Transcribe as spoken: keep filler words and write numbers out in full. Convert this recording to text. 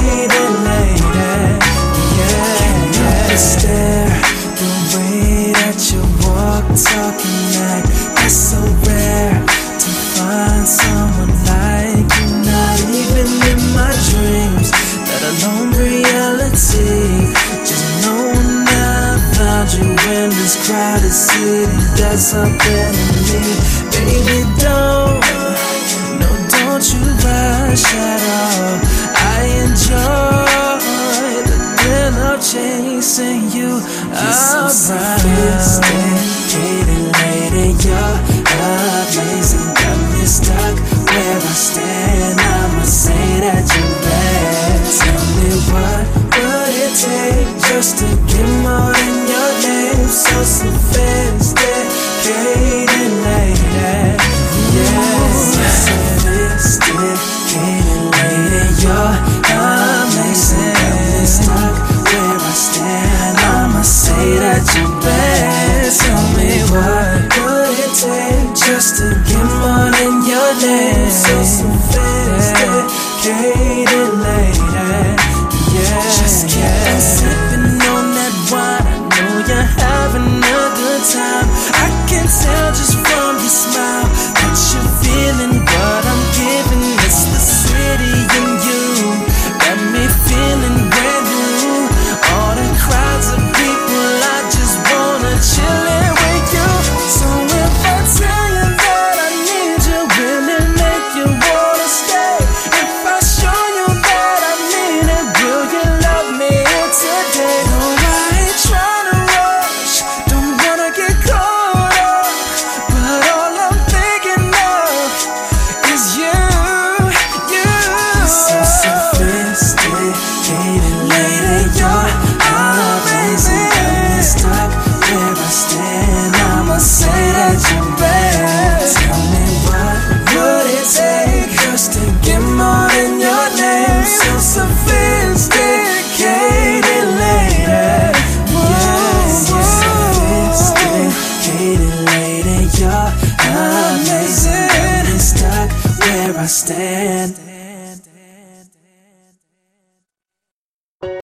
lady. Yeah, yeah. The stare, the way that you walk, talking like that's so rare to find someone like you. Not even in my dreams, let alone reality. Just knowing that I found you in this crowded city does something to me. Baby, don't, no, don't you rush at all. I enjoy the thrill of chasing you. You're so sophisticated, lady. You're amazing, got me stuck where I stand. I'ma say that you're bad. Tell me what would it take just to get more than your name? So sophisticated, lady. Yeah, sophisticated lady. You're amazing, got me stuck where I stand. I'ma say that you're bad. Tell me what would it take just to get more than your name? So sophisticated lady. Yeah, just keep on sipping on that wine. I know you're having a good time. I can tell just from your smile that you're feeling what I'm giving. It's the city in you, got me feeling brand new. All the crowds of people, I just wanna chill in with you. So if I tell you that I need you, will it make you wanna stay? If I show you that I mean it, will you love me today? No, I ain't tryna rush, don't wanna get caught up, but all I'm thinking of is you, you. You're so sophisticated, lady. You're amazing, got me stuck where I stand. I'ma say that you're bad. Tell me what would it take just to get more than your name? So sophisticated, lady. Yeah, sophisticated lady. You're amazing, got me stuck where I stand.